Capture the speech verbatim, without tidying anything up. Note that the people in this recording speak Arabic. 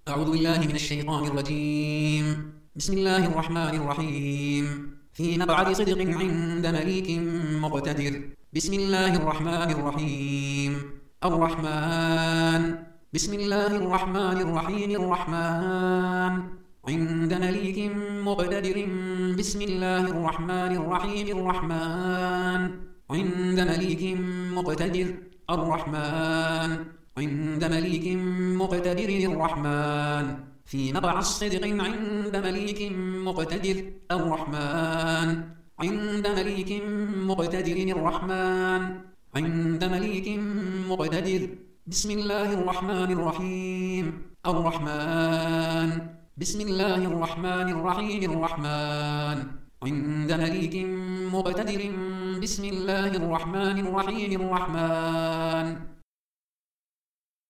أعوذ بالله من الشيطان الرجيم. بسم الله الرحمن الرحيم. في مقعد صدق عند مليك مقتدر. بسم الله الرحمن الرحيم. الرحمن. بسم الله الرحمن الرحيم. الرحمن عند مليك مقتدر. بسم الله الرحمن الرحيم. الرحمن عند مليك مقتدر. الرحمن عند مليك مقتدر. الرحمن في مقعد الصدق عند مليك مقتدر. الرحمن عند مليك مقتدر. الرحمن عند مليك مقتدر. بسم الله الرحمن الرحيم. الرحمن بسم الله الرحمن الرحيم. الرحمن عند مليك مقتدر. بسم الله الرحمن الرحيم. الرحمن